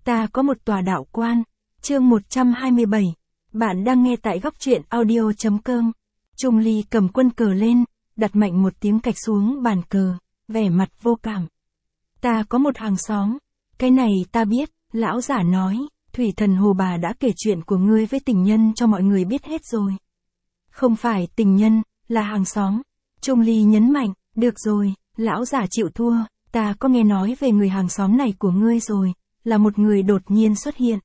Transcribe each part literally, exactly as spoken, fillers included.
Ta có một tòa đạo quan. Chương một trăm hai mươi bảy. Bạn đang nghe tại góc truyện audio chấm com. Trung Ly cầm quân cờ lên, đặt mạnh một tiếng cạch xuống bàn cờ, vẻ mặt vô cảm. Ta có một hàng xóm. Cái này ta biết, lão giả nói, Thủy Thần Hồ Bà đã kể chuyện của ngươi với tình nhân cho mọi người biết hết rồi. Không phải tình nhân, là hàng xóm. Trung Ly nhấn mạnh, được rồi, lão giả chịu thua, ta có nghe nói về người hàng xóm này của ngươi rồi, là một người đột nhiên xuất hiện.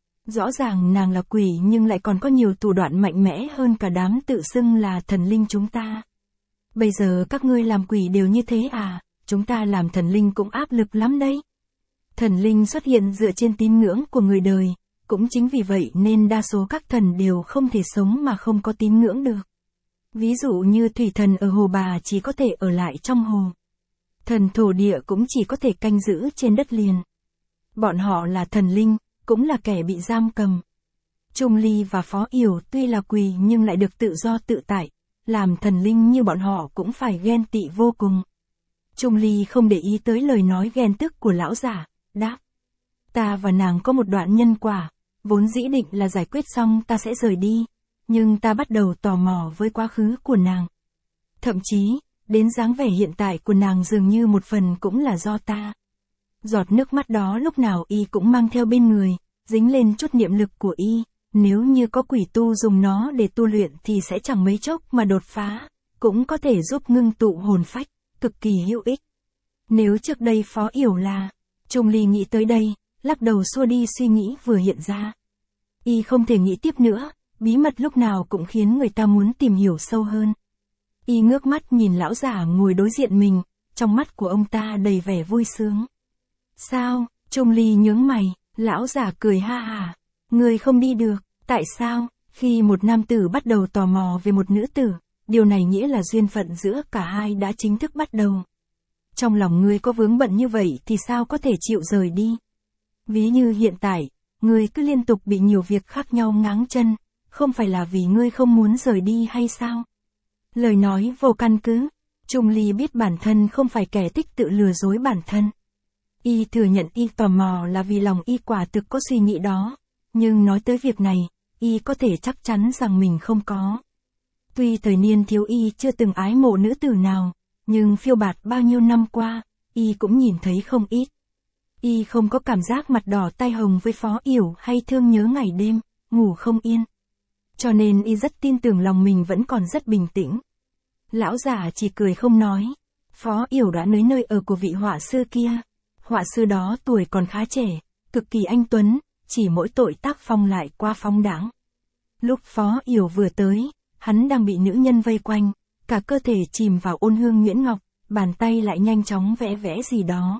Rõ ràng nàng là quỷ nhưng lại còn có nhiều thủ đoạn mạnh mẽ hơn cả đám tự xưng là thần linh chúng ta. Bây giờ các ngươi làm quỷ đều như thế à, chúng ta làm thần linh cũng áp lực lắm đấy. Thần linh xuất hiện dựa trên tín ngưỡng của người đời, cũng chính vì vậy nên đa số các thần đều không thể sống mà không có tín ngưỡng được. Ví dụ như thủy thần ở Hồ Bà chỉ có thể ở lại trong hồ. Thần thổ địa cũng chỉ có thể canh giữ trên đất liền. Bọn họ là thần linh, cũng là kẻ bị giam cầm. Trung Ly và Phó Yểu tuy là quỷ nhưng lại được tự do tự tại, làm thần linh như bọn họ cũng phải ghen tị vô cùng. Trung Ly không để ý tới lời nói ghen tức của lão giả, đáp. Ta và nàng có một đoạn nhân quả, vốn dĩ định là giải quyết xong ta sẽ rời đi, nhưng ta bắt đầu tò mò với quá khứ của nàng. Thậm chí, đến dáng vẻ hiện tại của nàng dường như một phần cũng là do ta. Giọt nước mắt đó lúc nào y cũng mang theo bên người, dính lên chút niệm lực của y, nếu như có quỷ tu dùng nó để tu luyện thì sẽ chẳng mấy chốc mà đột phá, cũng có thể giúp ngưng tụ hồn phách, cực kỳ hữu ích. Nếu trước đây Phó Yểu là, Trung Ly nghĩ tới đây, lắc đầu xua đi suy nghĩ vừa hiện ra. Y không thể nghĩ tiếp nữa, bí mật lúc nào cũng khiến người ta muốn tìm hiểu sâu hơn. Y ngước mắt nhìn lão giả ngồi đối diện mình, trong mắt của ông ta đầy vẻ vui sướng. Sao? Trung Ly nhướng mày, lão giả cười ha hả. Người không đi được, tại sao? Khi một nam tử bắt đầu tò mò về một nữ tử, điều này nghĩa là duyên phận giữa cả hai đã chính thức bắt đầu. Trong lòng ngươi có vướng bận như vậy thì sao có thể chịu rời đi? Ví như hiện tại, ngươi cứ liên tục bị nhiều việc khác nhau ngáng chân, không phải là vì ngươi không muốn rời đi hay sao? Lời nói vô căn cứ. Trung Ly biết bản thân không phải kẻ thích tự lừa dối bản thân. Y thừa nhận y tò mò là vì lòng y quả thực có suy nghĩ đó, nhưng nói tới việc này, y có thể chắc chắn rằng mình không có. Tuy thời niên thiếu y chưa từng ái mộ nữ tử nào, nhưng phiêu bạt bao nhiêu năm qua, y cũng nhìn thấy không ít. Y không có cảm giác mặt đỏ tai hồng với Phó Yểu hay thương nhớ ngày đêm, ngủ không yên. Cho nên y rất tin tưởng lòng mình vẫn còn rất bình tĩnh. Lão giả chỉ cười không nói. Phó Yểu đã nới nơi ở của vị họa sư kia. Họa sư đó tuổi còn khá trẻ, cực kỳ anh tuấn, chỉ mỗi tội tác phong lại qua phóng đãng. Lúc Phó Yểu vừa tới, hắn đang bị nữ nhân vây quanh, cả cơ thể chìm vào ôn hương nhuyễn ngọc, bàn tay lại nhanh chóng vẽ vẽ gì đó.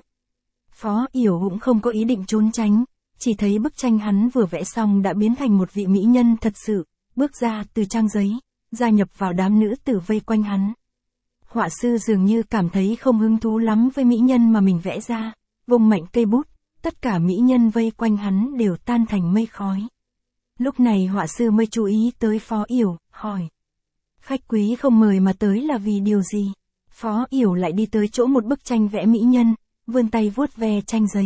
Phó Yểu cũng không có ý định trốn tránh, chỉ thấy bức tranh hắn vừa vẽ xong đã biến thành một vị mỹ nhân thật sự, bước ra từ trang giấy, gia nhập vào đám nữ tử vây quanh hắn. Họa sư dường như cảm thấy không hứng thú lắm với mỹ nhân mà mình vẽ ra, vung mạnh cây bút, tất cả mỹ nhân vây quanh hắn đều tan thành mây khói. Lúc này họa sư mới chú ý tới Phó Yểu, hỏi. Khách quý không mời mà tới là vì điều gì? Phó Yểu lại đi tới chỗ một bức tranh vẽ mỹ nhân, vươn tay vuốt ve tranh giấy.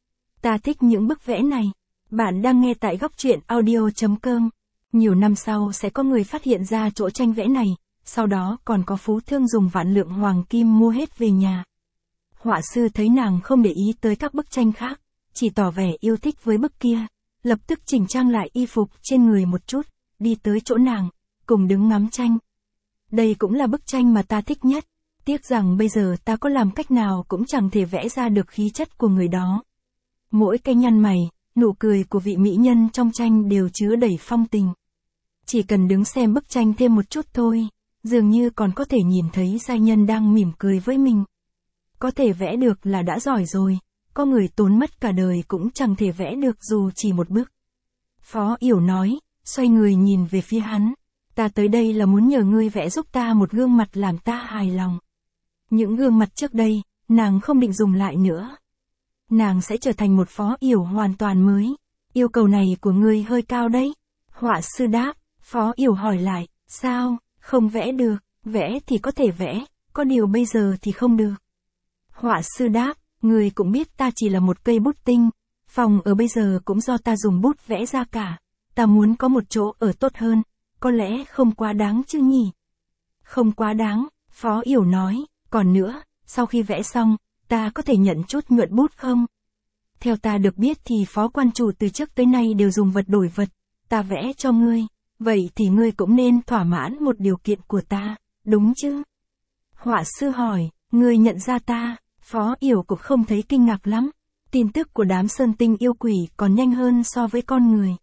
Ta thích những bức vẽ này. Bạn đang nghe tại góc truyện audio chấm com. Nhiều năm sau sẽ có người phát hiện ra chỗ tranh vẽ này, sau đó còn có phú thương dùng vạn lượng hoàng kim mua hết về nhà. Họa sư thấy nàng không để ý tới các bức tranh khác, chỉ tỏ vẻ yêu thích với bức kia, lập tức chỉnh trang lại y phục trên người một chút, đi tới chỗ nàng, cùng đứng ngắm tranh. Đây cũng là bức tranh mà ta thích nhất, tiếc rằng bây giờ ta có làm cách nào cũng chẳng thể vẽ ra được khí chất của người đó. Mỗi cái nhăn mày, nụ cười của vị mỹ nhân trong tranh đều chứa đầy phong tình. Chỉ cần đứng xem bức tranh thêm một chút thôi, dường như còn có thể nhìn thấy giai nhân đang mỉm cười với mình. Có thể vẽ được là đã giỏi rồi, có người tốn mất cả đời cũng chẳng thể vẽ được dù chỉ một bức. Phó Yểu nói, xoay người nhìn về phía hắn. Ta tới đây là muốn nhờ ngươi vẽ giúp ta một gương mặt làm ta hài lòng. Những gương mặt trước đây, nàng không định dùng lại nữa. Nàng sẽ trở thành một Phó Yểu hoàn toàn mới. Yêu cầu này của ngươi hơi cao đấy. Họa sư đáp. Phó Yểu hỏi lại, sao, không vẽ được, vẽ thì có thể vẽ, có điều bây giờ thì không được. Họa sư đáp, người cũng biết ta chỉ là một cây bút tinh, Phòng ở bây giờ cũng do ta dùng bút vẽ ra cả. Ta muốn có một chỗ ở tốt hơn, có lẽ không quá đáng chứ nhỉ? Không quá đáng, Phó Yểu nói, còn nữa, sau khi vẽ xong, ta có thể nhận chút nhuận bút không? Theo ta được biết thì phó quan chủ từ trước tới nay đều dùng vật đổi vật, ta vẽ cho ngươi, vậy thì ngươi cũng nên thỏa mãn một điều kiện của ta, đúng chứ? Họa sư hỏi, ngươi nhận ra ta, Phó Yểu cũng không thấy kinh ngạc lắm, tin tức của đám sơn tinh yêu quỷ còn nhanh hơn so với con người.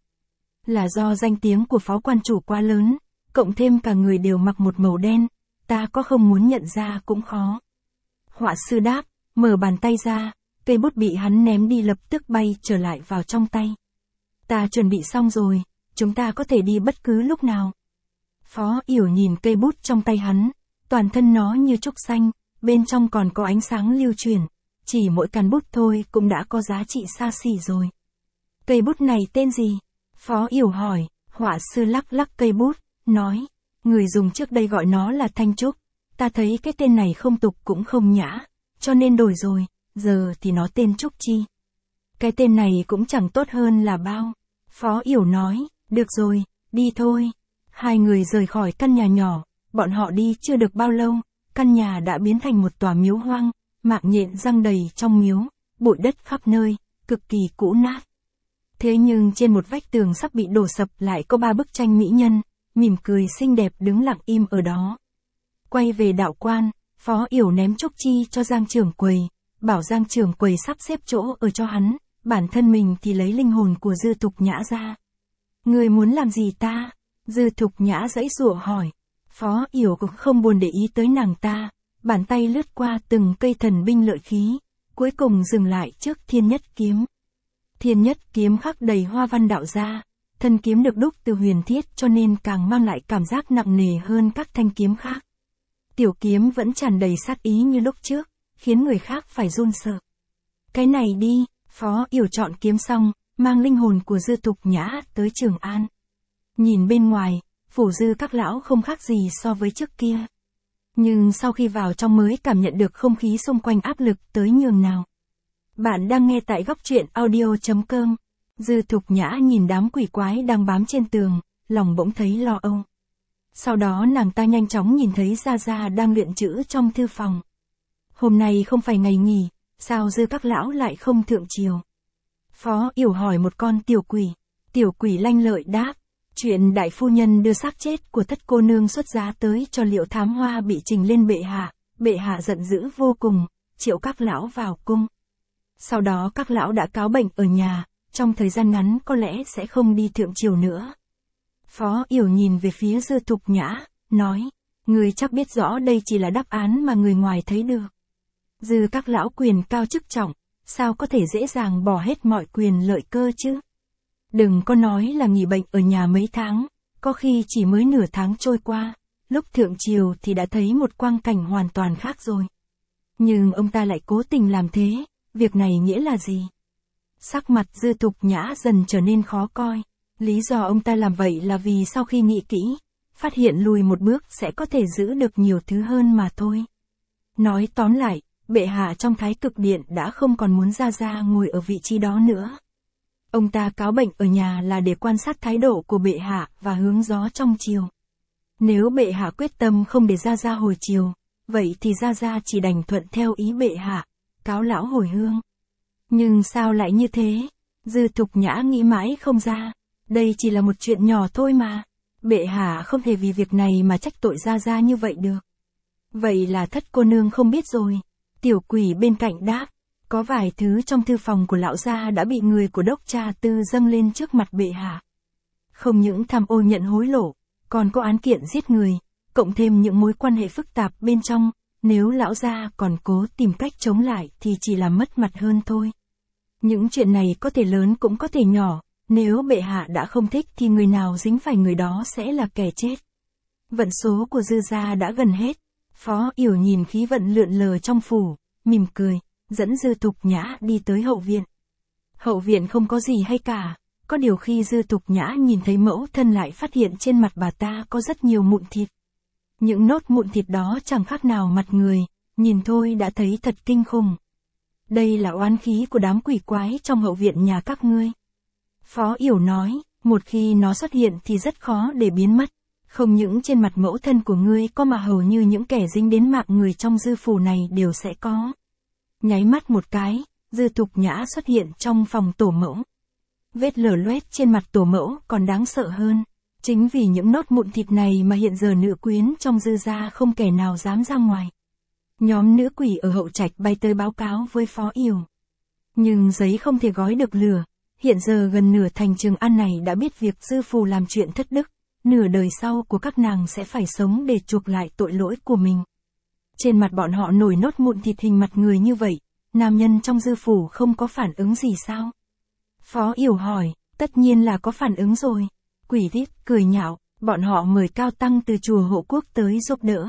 Là do danh tiếng của phó quan chủ quá lớn, cộng thêm cả người đều mặc một màu đen, ta có không muốn nhận ra cũng khó. Họa sư đáp, mở bàn tay ra, cây bút bị hắn ném đi lập tức bay trở lại vào trong tay. Ta chuẩn bị xong rồi, chúng ta có thể đi bất cứ lúc nào. Phó Yểu nhìn cây bút trong tay hắn, toàn thân nó như trúc xanh, bên trong còn có ánh sáng lưu chuyển, chỉ mỗi căn bút thôi cũng đã có giá trị xa xỉ rồi. Cây bút này tên gì? Phó Yểu hỏi, họa sư lắc lắc cây bút, nói, người dùng trước đây gọi nó là thanh trúc, ta thấy cái tên này không tục cũng không nhã, cho nên đổi rồi, giờ thì nó tên Trúc Chi. Cái tên này cũng chẳng tốt hơn là bao. Phó Yểu nói, được rồi, đi thôi. Hai người rời khỏi căn nhà nhỏ, bọn họ đi chưa được bao lâu, căn nhà đã biến thành một tòa miếu hoang, mạng nhện răng đầy trong miếu, bụi đất khắp nơi, cực kỳ cũ nát. Thế nhưng trên một vách tường sắp bị đổ sập lại có ba bức tranh mỹ nhân, mỉm cười xinh đẹp đứng lặng im ở đó. Quay về đạo quan, Phó Yểu ném Trúc Chi cho Giang trưởng quầy, bảo Giang trưởng quầy sắp xếp chỗ ở cho hắn, bản thân mình thì lấy linh hồn của Dư Thục Nhã ra. Người muốn làm gì ta? Dư Thục Nhã giãy giụa hỏi. Phó Yểu cũng không buồn để ý tới nàng ta, bàn tay lướt qua từng cây thần binh lợi khí, cuối cùng dừng lại trước Thiên Nhất Kiếm. Thiên Nhất Kiếm khắc đầy hoa văn đạo gia, thân kiếm được đúc từ huyền thiết cho nên càng mang lại cảm giác nặng nề hơn các thanh kiếm khác. Tiểu kiếm vẫn tràn đầy sát ý như lúc trước, khiến người khác phải run sợ. Cái này đi, Phó Yểu chọn kiếm xong, mang linh hồn của Dư Thục Nhã tới Trường An. Nhìn bên ngoài, phủ Dư các lão không khác gì so với trước kia. Nhưng sau khi vào trong mới cảm nhận được không khí xung quanh áp lực tới nhường nào. Bạn đang nghe tại góc truyện audio chấm com. Dư Thục Nhã nhìn đám quỷ quái đang bám trên tường, lòng bỗng thấy lo âu. Sau đó nàng ta nhanh chóng nhìn thấy Gia Gia đang luyện chữ trong thư phòng. Hôm nay không phải ngày nghỉ, sao Dư các lão lại không thượng triều? Phó Yểu hỏi một con tiểu quỷ. Tiểu quỷ lanh lợi đáp, chuyện đại phu nhân đưa xác chết của thất cô nương xuất giá tới cho Liệu Thám Hoa bị trình lên bệ hạ, bệ hạ giận dữ vô cùng, triệu các lão vào cung. Sau đó các lão đã cáo bệnh ở nhà, trong thời gian ngắn có lẽ sẽ không đi thượng triều nữa. Phó Yểu nhìn về phía Dư Thục Nhã, nói, người chắc biết rõ đây chỉ là đáp án mà người ngoài thấy được. Dư các lão quyền cao chức trọng, sao có thể dễ dàng bỏ hết mọi quyền lợi cơ chứ? Đừng có nói là nghỉ bệnh ở nhà mấy tháng, có khi chỉ mới nửa tháng trôi qua, lúc thượng triều thì đã thấy một quang cảnh hoàn toàn khác rồi. Nhưng ông ta lại cố tình làm thế, việc này nghĩa là gì? Sắc mặt Dư Thục Nhã dần trở nên khó coi. Lý do ông ta làm vậy là vì sau khi nghĩ kỹ, phát hiện lùi một bước sẽ có thể giữ được nhiều thứ hơn mà thôi. Nói tóm lại, bệ hạ trong Thái Cực Điện đã không còn muốn Gia Gia ngồi ở vị trí đó nữa. Ông ta cáo bệnh ở nhà là để quan sát thái độ của bệ hạ và hướng gió trong triều. Nếu bệ hạ quyết tâm không để Gia Gia hồi triều, vậy thì Gia Gia chỉ đành thuận theo ý bệ hạ, cáo lão hồi hương. Nhưng sao lại như thế? Dư Thục Nhã nghĩ mãi không ra. Đây chỉ là một chuyện nhỏ thôi mà. Bệ hạ không thể vì việc này mà trách tội Gia Gia như vậy được. Vậy là thất cô nương không biết rồi. Tiểu quỷ bên cạnh đáp. Có vài thứ trong thư phòng của lão gia đã bị người của đốc cha tư dâng lên trước mặt bệ hạ. Không những tham ô nhận hối lộ, còn có án kiện giết người, cộng thêm những mối quan hệ phức tạp bên trong. Nếu lão gia còn cố tìm cách chống lại thì chỉ làm mất mặt hơn thôi. Những chuyện này có thể lớn cũng có thể nhỏ. Nếu bệ hạ đã không thích thì người nào dính phải người đó sẽ là kẻ chết. Vận số của Dư gia đã gần hết. Phó Yểu nhìn khí vận lượn lờ trong phủ, mỉm cười, dẫn Dư Thục Nhã đi tới hậu viện. Hậu viện không có gì hay cả, có điều khi Dư Thục Nhã nhìn thấy mẫu thân lại phát hiện trên mặt bà ta có rất nhiều mụn thịt. Những nốt mụn thịt đó chẳng khác nào mặt người, nhìn thôi đã thấy thật kinh khủng. đây là oán khí của đám quỷ quái trong hậu viện nhà các ngươi. Phó Yểu nói, một khi nó xuất hiện thì rất khó để biến mất. Không những trên mặt mẫu thân của ngươi có mà hầu như những kẻ dính đến mạng người trong dư phủ này đều sẽ có. Nháy mắt một cái, Dư Thục Nhã xuất hiện trong phòng tổ mẫu. Vết lở loét trên mặt tổ mẫu còn đáng sợ hơn. Chính vì những nốt mụn thịt này mà hiện giờ nữ quyến trong Dư gia không kẻ nào dám ra ngoài. Nhóm nữ quỷ ở hậu trạch bay tới báo cáo với Phó Yểu. Nhưng giấy không thể gói được lửa. Hiện giờ gần nửa thành Trường An này đã biết việc dư phù làm chuyện thất đức. Nửa đời sau của các nàng sẽ phải sống để chuộc lại tội lỗi của mình. Trên mặt bọn họ nổi nốt mụn thịt hình mặt người như vậy. Nam nhân trong dư phủ không có phản ứng gì sao? Phó Yểu hỏi, tất nhiên là có phản ứng rồi. Quỷ Tiết cười nhạo, bọn họ mời Cao Tăng từ chùa Hộ Quốc tới giúp đỡ.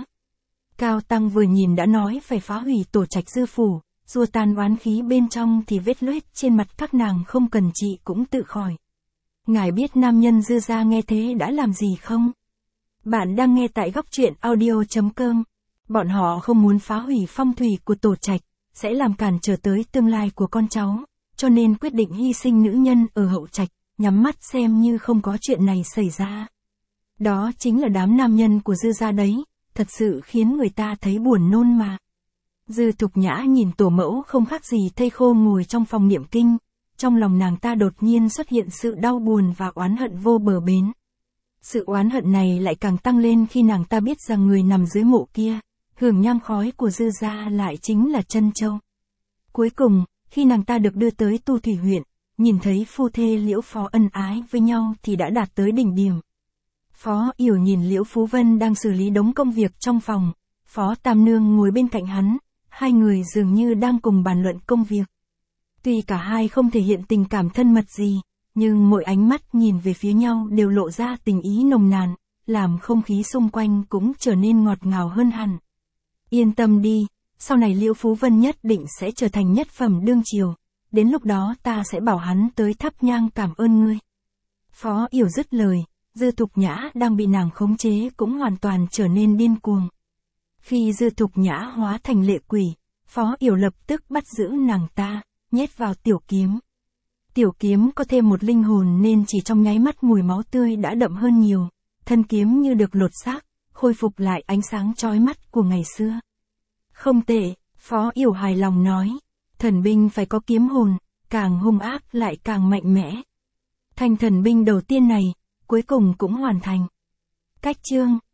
Cao Tăng vừa nhìn đã nói phải phá hủy tổ trạch dư phủ, rùa tan oán khí bên trong thì vết loét trên mặt các nàng không cần trị cũng tự khỏi. Ngài biết nam nhân Dư gia nghe thế đã làm gì không? Bạn đang nghe tại góc truyện audio chấm com. Bọn họ không muốn phá hủy phong thủy của tổ trạch, sẽ làm cản trở tới tương lai của con cháu, cho nên quyết định hy sinh nữ nhân ở hậu trạch, nhắm mắt xem như không có chuyện này xảy ra. Đó chính là đám nam nhân của Dư gia đấy, thật sự khiến người ta thấy buồn nôn mà. Dư Thục Nhã nhìn tổ mẫu không khác gì thây khô ngồi trong phòng niệm kinh, trong lòng nàng ta đột nhiên xuất hiện sự đau buồn và oán hận vô bờ bến. Sự oán hận này lại càng tăng lên khi nàng ta biết rằng người nằm dưới mộ kia, hưởng nhang khói của Dư gia lại chính là Trân Châu. Cuối cùng, khi nàng ta được đưa tới Tu Thủy huyện, nhìn thấy phu thê Liễu Phó ân ái với nhau thì đã đạt tới đỉnh điểm. Phó Yểu nhìn Liễu Phú Vân đang xử lý đống công việc trong phòng, Phó Tam Nương ngồi bên cạnh hắn, hai người dường như đang cùng bàn luận công việc. Tuy cả hai không thể hiện tình cảm thân mật gì, nhưng mỗi ánh mắt nhìn về phía nhau đều lộ ra tình ý nồng nàn, làm không khí xung quanh cũng trở nên ngọt ngào hơn hẳn. Yên tâm đi, sau này Liễu Phú Vân nhất định sẽ trở thành nhất phẩm đương triều, đến lúc đó ta sẽ bảo hắn tới thắp nhang cảm ơn ngươi. Phó Yểu dứt lời, Dư Thục Nhã đang bị nàng khống chế cũng hoàn toàn trở nên điên cuồng. Khi Dư Thục Nhã hóa thành lệ quỷ, Phó Yểu lập tức bắt giữ nàng ta, nhét vào tiểu kiếm. Tiểu kiếm có thêm một linh hồn nên chỉ trong nháy mắt mùi máu tươi đã đậm hơn nhiều, thân kiếm như được lột xác, khôi phục lại ánh sáng chói mắt của ngày xưa. Không tệ, Phó Yểu hài lòng nói, thần binh phải có kiếm hồn, càng hung ác lại càng mạnh mẽ. Thành thần binh đầu tiên này, cuối cùng cũng hoàn thành. Cách chương